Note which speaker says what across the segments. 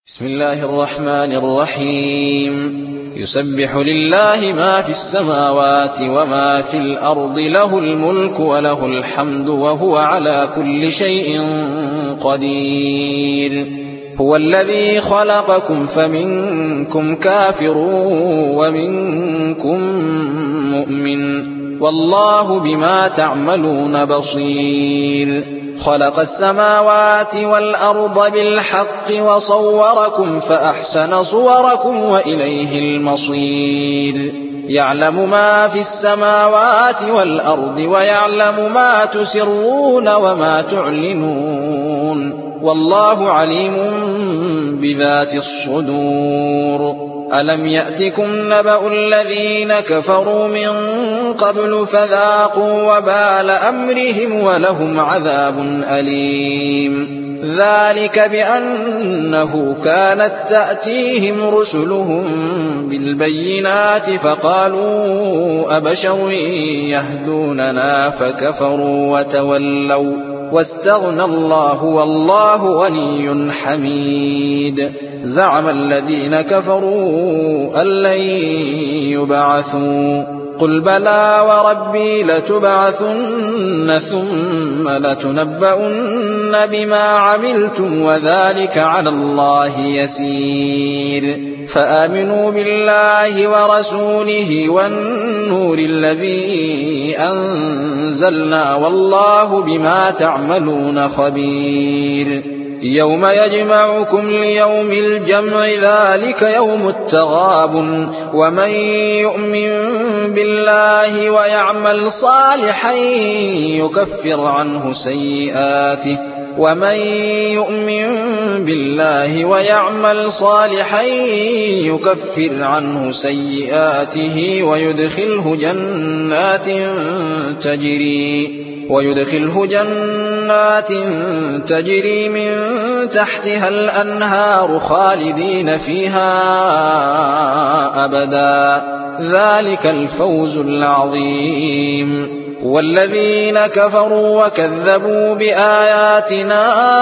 Speaker 1: بسم الله الرحمن الرحيم يسبح لله ما في السماوات وما في الأرض له الملك وله الحمد وهو على كل شيء قدير هو الذي خلقكم فمنكم كافر ومنكم مؤمن والله بما تعملون بصير خلق السماوات والأرض بالحق وصوركم فأحسن صوركم وإليه المصير يعلم ما في السماوات والأرض ويعلم ما تسرون وما تعلنون والله عليم بذات الصدور ألم يأتكم نبأ الذين كفروا من قبل فذاقوا وبال أمرهم ولهم عذاب أليم ذلك بأنه كانت تأتيهم رسلهم بالبينات فقالوا أبشر يهدوننا فكفروا وتولوا واستغنى الله والله غني حميد زعم الذين كفروا أن لن يبعثوا قل بلى وربي لتبعثن ثم لتنبؤن بما عملتم وذلك على الله يسير فآمنوا بالله ورسوله والنور الذي أنزلنا والله بما تعملون خبير يوم يجمعكم ليوم الجمع ذلك يوم التغابن ومن يؤمن بالله ويعمل صالحا يكفر عنه سيئاته ويدخله جنات تجري من تحتها الأنهار خالدين فيها أبدا ذلك الفوز العظيم والذين كفروا وكذبوا بآياتنا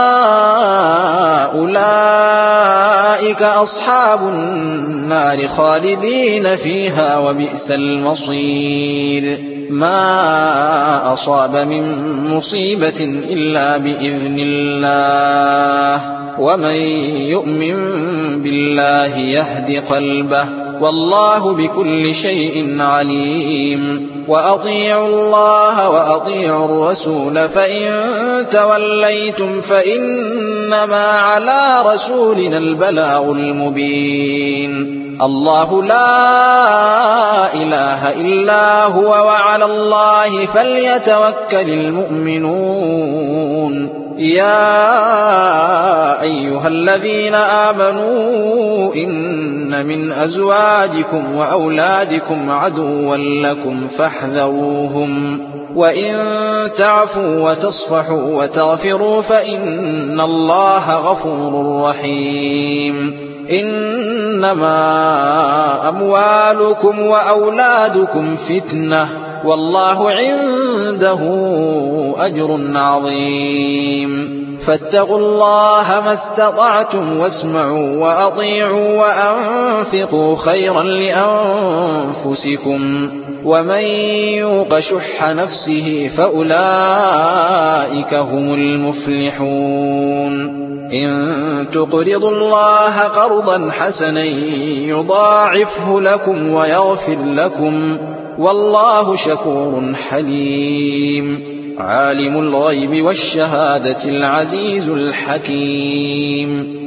Speaker 1: أولئك أصحاب النار خالدين فيها وبئس المصير ما أصاب من مصيبة إلا بإذن الله ومن يؤمن بالله يهد قلبه والله بكل شيء عليم وأطيعوا الله وأطيعوا الرسول فإن توليتم فإنما على رسولنا البلاغ المبين الله لا إله إلا هو وعلى الله فليتوكل المؤمنون يا أيها الذين آمنوا إن من أزواجكم وأولادكم عدوا لكم فاحذروهم وإن تعفوا وتصفحوا وتغفروا فإن الله غفور رحيم إنما أموالكم وأولادكم فتنة والله عنده أجر عظيم فاتقوا الله ما استطعتم واسمعوا وأطيعوا وأنفقوا خيرا لأنفسكم ومن يوق شح نفسه فأولئك هم المفلحون إن تقرضوا الله قرضا حسنا يضاعفه لكم ويغفر لكم والله شكور حليم عالم الغيب والشهادة العزيز الحكيم